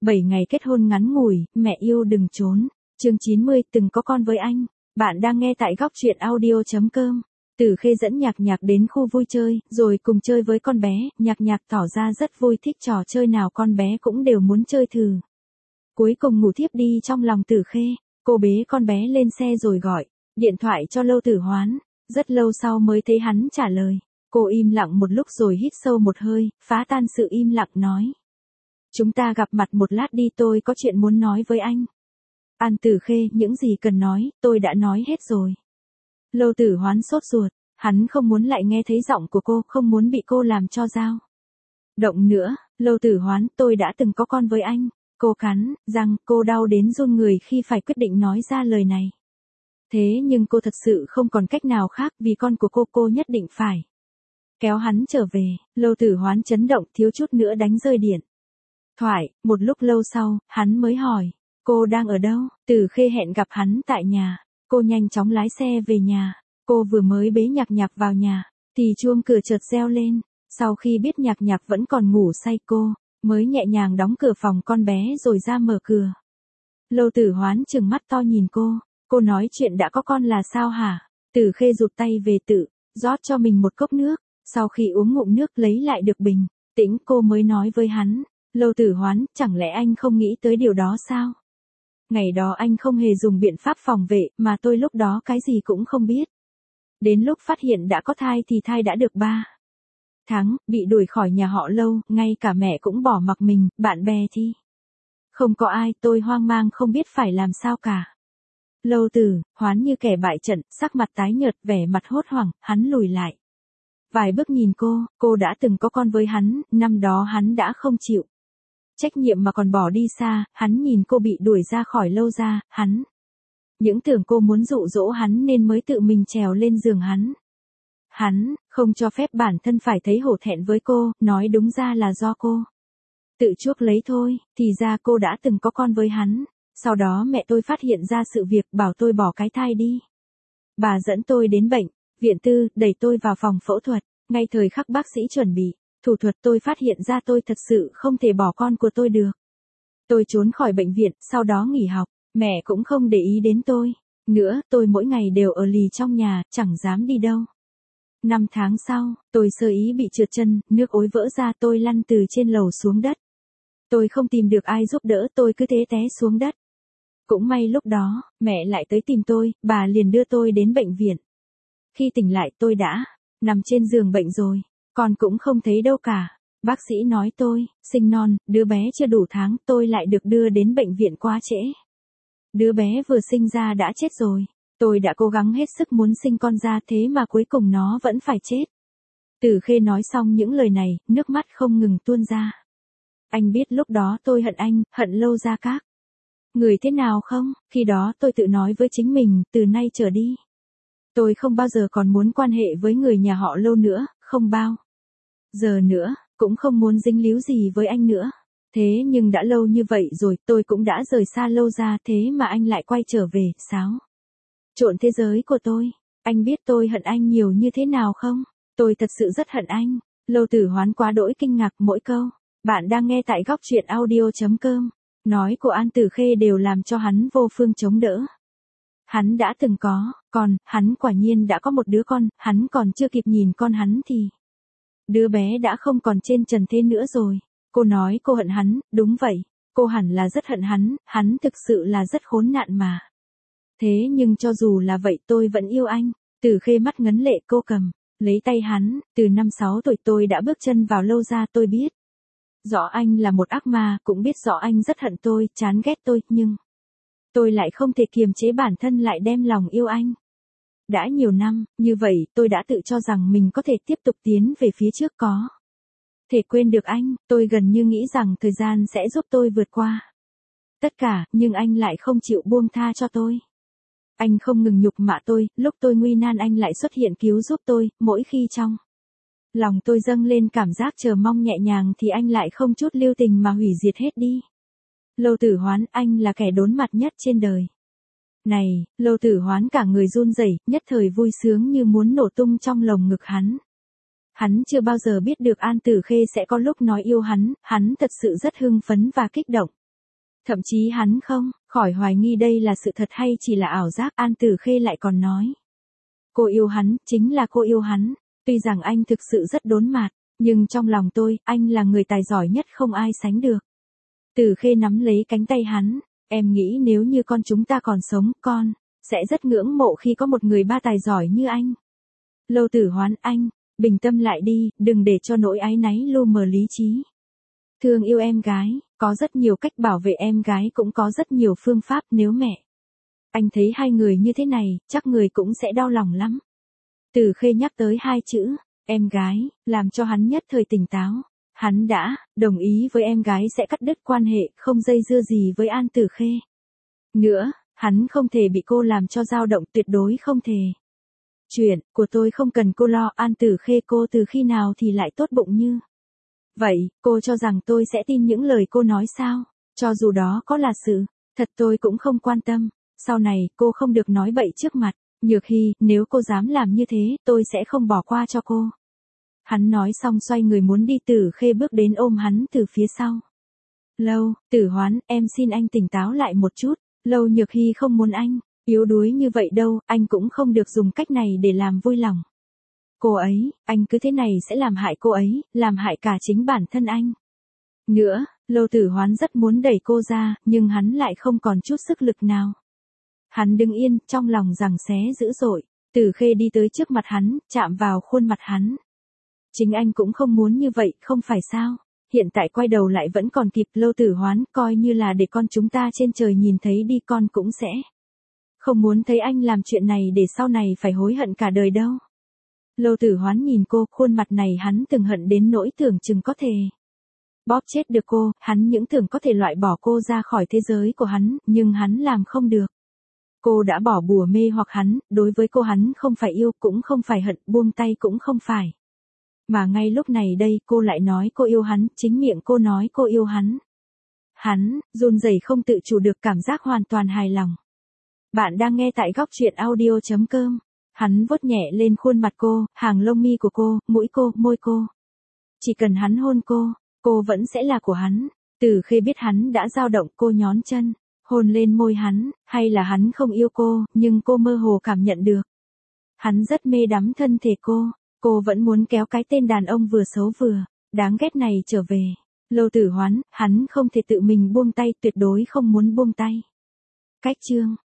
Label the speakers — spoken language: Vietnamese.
Speaker 1: 7 ngày kết hôn ngắn ngủi, mẹ yêu đừng trốn. Chương 90, từng có con với anh. Bạn đang nghe tại góc truyện audio.com. Tử Khê dẫn Nhạc Nhạc đến khu vui chơi, rồi cùng chơi với con bé. Nhạc Nhạc tỏ ra rất vui, thích trò chơi nào con bé cũng đều muốn chơi thử. Cuối cùng ngủ thiếp đi trong lòng Tử Khê. Cô bế con bé lên xe rồi gọi điện thoại cho Lâu Tử Hoán. Rất lâu sau mới thấy hắn trả lời. Cô im lặng một lúc rồi hít sâu một hơi, phá tan sự im lặng nói. Chúng ta gặp mặt một lát đi, tôi có chuyện muốn nói với anh. An Tử Khê, những gì cần nói, tôi đã nói hết rồi. Lâu Tử Hoán sốt ruột, hắn không muốn lại nghe thấy giọng của cô, không muốn bị cô làm cho dao động nữa. Lâu Tử Hoán, tôi đã từng có con với anh. Cô cắn răng, cô đau đến run người khi phải quyết định nói ra lời này. Thế nhưng cô thật sự không còn cách nào khác, vì con của cô nhất định phải kéo hắn trở về. Lâu Tử Hoán chấn động, thiếu chút nữa đánh rơi điện thoại. Một lúc lâu sau, hắn mới hỏi, cô đang ở đâu? Tử Khê hẹn gặp hắn tại nhà. Cô nhanh chóng lái xe về nhà. Cô vừa mới bế Nhạc Nhạc vào nhà, thì chuông cửa chợt reo lên. Sau khi biết Nhạc Nhạc vẫn còn ngủ say, cô mới nhẹ nhàng đóng cửa phòng con bé rồi ra mở cửa. Lâu Tử Hoán trừng mắt to nhìn cô nói chuyện đã có con là sao hả? Tử Khê rụt tay về tự rót cho mình một cốc nước. Sau khi uống ngụm nước lấy lại được bình tĩnh, cô mới nói với hắn, Lâu Tử Hoán, chẳng lẽ anh không nghĩ tới điều đó sao? Ngày đó anh không hề dùng biện pháp phòng vệ, mà tôi lúc đó cái gì cũng không biết. Đến lúc phát hiện đã có thai thì thai đã được 3 tháng, bị đuổi khỏi nhà họ Lâu, ngay cả mẹ cũng bỏ mặc mình, bạn bè thì không có ai, tôi hoang mang không biết phải làm sao cả. Lâu Tử Hoán như kẻ bại trận, sắc mặt tái nhợt, vẻ mặt hốt hoảng, hắn lùi lại vài bước nhìn cô đã từng có con với hắn, năm đó hắn đã không chịu trách nhiệm mà còn bỏ đi xa. Hắn nhìn cô bị đuổi ra khỏi Lâu ra, hắn những tưởng cô muốn dụ dỗ hắn nên mới tự mình trèo lên giường hắn không cho phép bản thân phải thấy hổ thẹn với cô, nói đúng ra là do cô tự chuốc lấy thôi. Thì ra cô đã từng có con với hắn. Sau đó mẹ tôi phát hiện ra sự việc, bảo tôi bỏ cái thai đi. Bà dẫn tôi đến bệnh viện tư, đẩy tôi vào phòng phẫu thuật. Ngay thời khắc bác sĩ chuẩn bị thủ thuật, tôi phát hiện ra tôi thật sự không thể bỏ con của tôi được. Tôi trốn khỏi bệnh viện, sau đó nghỉ học. Mẹ cũng không để ý đến tôi nữa, tôi mỗi ngày đều ở lì trong nhà, chẳng dám đi đâu. 5 tháng sau, tôi sơ ý bị trượt chân, nước ối vỡ ra, tôi lăn từ trên lầu xuống đất. Tôi không tìm được ai giúp đỡ, tôi cứ thế té xuống đất. Cũng may lúc đó, mẹ lại tới tìm tôi, bà liền đưa tôi đến bệnh viện. Khi tỉnh lại tôi đã nằm trên giường bệnh rồi, con cũng không thấy đâu cả. Bác sĩ nói tôi sinh non, đứa bé chưa đủ tháng, tôi lại được đưa đến bệnh viện quá trễ. Đứa bé vừa sinh ra đã chết rồi. Tôi đã cố gắng hết sức muốn sinh con ra, thế mà cuối cùng nó vẫn phải chết. Tử Khê nói xong những lời này, nước mắt không ngừng tuôn ra. Anh biết lúc đó tôi hận anh, hận Lâu ra các người thế nào không? Khi đó tôi tự nói với chính mình, từ nay trở đi, tôi không bao giờ còn muốn quan hệ với người nhà họ Lâu nữa, không bao giờ nữa, cũng không muốn dính líu gì với anh nữa. Thế nhưng đã lâu như vậy rồi, tôi cũng đã rời xa Lâu ra, thế mà anh lại quay trở về, xáo trộn thế giới của tôi. Anh biết tôi hận anh nhiều như thế nào không? Tôi thật sự rất hận anh. Lâu Tử Hoán quá đỗi kinh ngạc mỗi câu. Bạn đang nghe tại góc truyện audio.com. Nói của An Tử Khê đều làm cho hắn vô phương chống đỡ. Hắn đã từng có con, hắn quả nhiên đã có một đứa con, hắn còn chưa kịp nhìn con hắn thì đứa bé đã không còn trên trần thế nữa rồi. Cô nói cô hận hắn, đúng vậy, cô hẳn là rất hận hắn thực sự là rất khốn nạn mà. Thế nhưng cho dù là vậy tôi vẫn yêu anh. Tử Khê mắt ngấn lệ, cô cầm lấy tay hắn. Từ năm 6 tuổi tôi đã bước chân vào Lâu ra, tôi biết rõ anh là một ác ma, cũng biết rõ anh rất hận tôi, chán ghét tôi, nhưng tôi lại không thể kiềm chế bản thân lại đem lòng yêu anh. Đã nhiều năm như vậy, tôi đã tự cho rằng mình có thể tiếp tục tiến về phía trước, có thể quên được anh. Tôi gần như nghĩ rằng thời gian sẽ giúp tôi vượt qua tất cả, nhưng anh lại không chịu buông tha cho tôi. Anh không ngừng nhục mạ tôi, lúc tôi nguy nan anh lại xuất hiện cứu giúp tôi, mỗi khi trong lòng tôi dâng lên cảm giác chờ mong nhẹ nhàng thì anh lại không chút lưu tình mà hủy diệt hết đi. Lâu Tử Hoán, anh là kẻ đốn mặt nhất trên đời này. Lâu Tử Hoán cả người run rẩy, nhất thời vui sướng như muốn nổ tung trong lồng ngực hắn. Hắn chưa bao giờ biết được An Tử Khê sẽ có lúc nói yêu hắn thật sự rất hưng phấn và kích động. Thậm chí hắn không khỏi hoài nghi đây là sự thật hay chỉ là ảo giác. An Tử Khê lại còn nói. Cô yêu hắn, chính là cô yêu hắn. Tuy rằng anh thực sự rất đốn mạt, nhưng trong lòng tôi, anh là người tài giỏi nhất không ai sánh được. Tử Khê nắm lấy cánh tay hắn. Em nghĩ nếu như con chúng ta còn sống, con sẽ rất ngưỡng mộ khi có một người ba tài giỏi như anh. Lâu Tử Hoán, anh, bình tâm lại đi, đừng để cho nỗi áy náy lu mờ lý trí. Thương yêu em gái, có rất nhiều cách bảo vệ em gái, cũng có rất nhiều phương pháp. Nếu mẹ anh thấy hai người như thế này, chắc người cũng sẽ đau lòng lắm. Tử Khê nhắc tới hai chữ, em gái, làm cho hắn nhất thời tỉnh táo. Hắn đã đồng ý với em gái sẽ cắt đứt quan hệ, không dây dưa gì với An Tử Khê nữa. Hắn không thể bị cô làm cho dao động, tuyệt đối không thể. Chuyện của tôi không cần cô lo. An Tử Khê, cô từ khi nào thì lại tốt bụng như vậy? Cô cho rằng tôi sẽ tin những lời cô nói sao? Cho dù đó có là sự thật tôi cũng không quan tâm. Sau này cô không được nói bậy trước mặt Nhược Hy, nếu cô dám làm như thế, tôi sẽ không bỏ qua cho cô. Hắn nói xong xoay người muốn đi. Tử Khê bước đến ôm hắn từ phía sau. Lâu Tử Hoán, em xin anh tỉnh táo lại một chút. Lâu Nhược Hy không muốn anh yếu đuối như vậy đâu, anh cũng không được dùng cách này để làm vui lòng cô ấy. Anh cứ thế này sẽ làm hại cô ấy, làm hại cả chính bản thân anh nữa. Lâu Tử Hoán rất muốn đẩy cô ra, nhưng hắn lại không còn chút sức lực nào. Hắn đứng yên, trong lòng giằng xé dữ dội. Tử Khê đi tới trước mặt hắn, chạm vào khuôn mặt hắn. Chính anh cũng không muốn như vậy, không phải sao? Hiện tại quay đầu lại vẫn còn kịp. Lâu Tử Hoán, coi như là để con chúng ta trên trời nhìn thấy đi, con cũng sẽ không muốn thấy anh làm chuyện này để sau này phải hối hận cả đời đâu. Lâu Tử Hoán nhìn cô, khuôn mặt này hắn từng hận đến nỗi tưởng chừng có thể bóp chết được cô. Hắn những tưởng có thể loại bỏ cô ra khỏi thế giới của hắn, nhưng hắn làm không được. Cô đã bỏ bùa mê hoặc hắn, đối với cô hắn không phải yêu, cũng không phải hận, buông tay cũng không phải. Mà ngay lúc này đây, cô lại nói cô yêu hắn, chính miệng cô nói cô yêu hắn. Hắn run rẩy không tự chủ được, cảm giác hoàn toàn hài lòng. Bạn đang nghe tại góc truyện audio.com. Hắn vuốt nhẹ lên khuôn mặt cô, hàng lông mi của cô, mũi cô, môi cô. Chỉ cần hắn hôn cô vẫn sẽ là của hắn. Tử Khê biết hắn đã dao động, cô nhón chân hôn lên môi hắn. Hay là hắn không yêu cô, nhưng cô mơ hồ cảm nhận được. Hắn rất mê đắm thân thể cô vẫn muốn kéo cái tên đàn ông vừa xấu vừa đáng ghét này trở về. Lâu Tử Hoán, hắn không thể tự mình buông tay, tuyệt đối không muốn buông tay. Cách chương